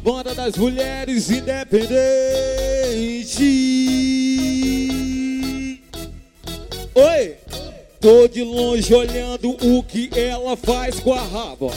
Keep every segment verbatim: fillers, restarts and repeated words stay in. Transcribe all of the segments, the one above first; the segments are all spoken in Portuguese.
banda das mulheres independentes. Oi! Tô de longe olhando o que ela faz com a raba.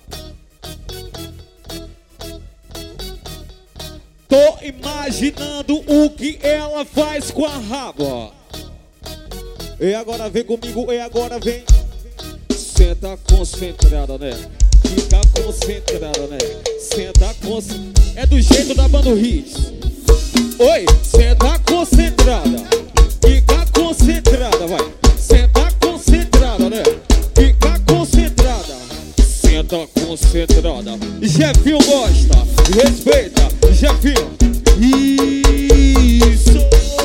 Tô imaginando o que ela faz com a raba. E agora vem comigo, e agora vem. Senta concentrada, né? Fica concentrada, né? Senta concentrada. É do jeito da banda Hits. Oi, senta concentrada. Fica concentrada, vai. Senta concentrada, né? Fica concentrada. Senta concentrada. Jefinho gosta, respeita. Jefinho. Isso.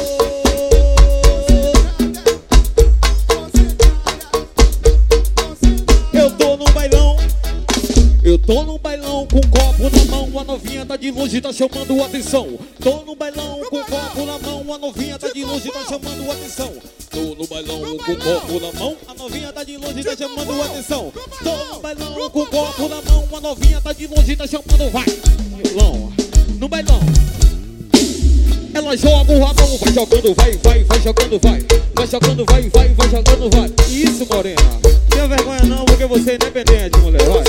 Eu tô no bailão. Eu tô no bailão com copo na mão, a novinha tá de longe, tá chamando atenção. Tô no bailão com copo na mão, a novinha tá de longe, tá chamando atenção. Tô no bailão com copo na mão, a novinha tá de longe, tá chamando atenção. Tô no bailão com copo na mão, a novinha tá de longe, tá chamando, vai. Bailão, no bailão. Ela joga o rabão, vai jogando, vai, vai, vai jogando, vai. Vai jogando, vai, vai, vai jogando, vai. Isso, morena. Tenha vergonha não, porque você é independente, mulher, vai.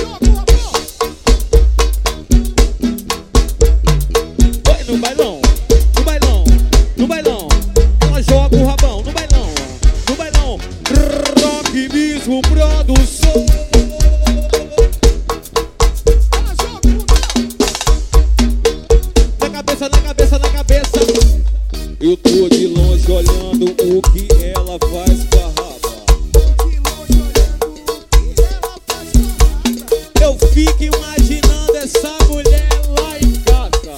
No bailão, no bailão, no bailão. Ela joga o rabão, no bailão, no bailão. Rock mesmo, produção. Na cabeça, na cabeça, na cabeça. Eu tô de longe olhando o que ela faz com a raba. Eu fico imaginando essa mulher lá em casa.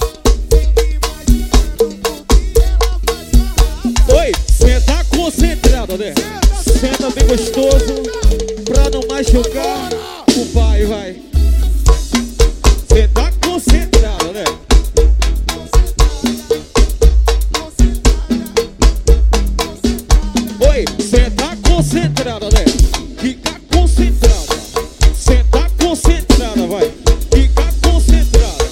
Oi, senta concentrado, né? Senta bem gostoso, pra não machucar o pai, vai. Senta concentrado, né? Oi, senta concentrado, né? Fica concentrada. Senta concentrada, vai. Fica concentrada.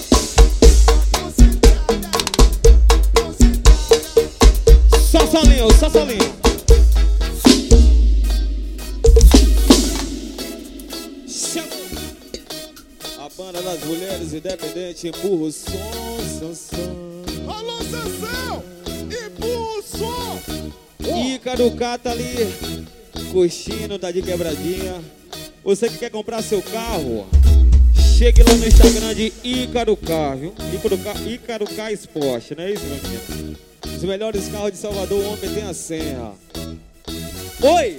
Só solinho, só solinho. A banda das mulheres independentes empurra o som, som, som. Alô, Sansão! Empurra o som! Ícaro K tá ali, curtindo, tá de quebradinha. Você que quer comprar seu carro, chegue lá no Instagram de Ícaro K, viu? Ícaro K, Ícaro K Esporte, não é isso, meu amigo? Os melhores carros de Salvador, ontem tem a senha. Oi!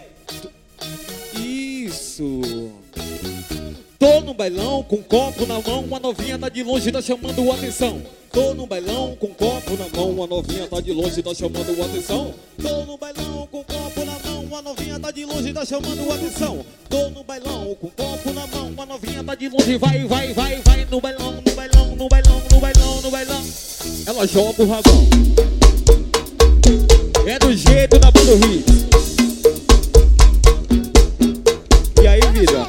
Isso! Tô no bailão com copo na mão, a novinha tá de longe, tá chamando atenção. Tô no bailão com copo na mão, a novinha tá de longe, tá chamando atenção. Tô no bailão com copo na mão, a novinha tá de longe, tá chamando atenção. Tô no bailão com copo na mão, a novinha tá de longe, vai, vai, vai, vai. No bailão, no bailão, no bailão, no bailão, no bailão. Ela joga o rabão. É do jeito da banda Hits. E aí, vida?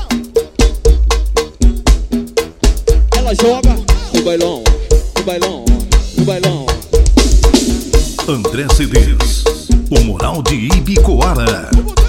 Ela joga no bailão, no bailão, no bailão. André Cedês, o moral de Ibicoara.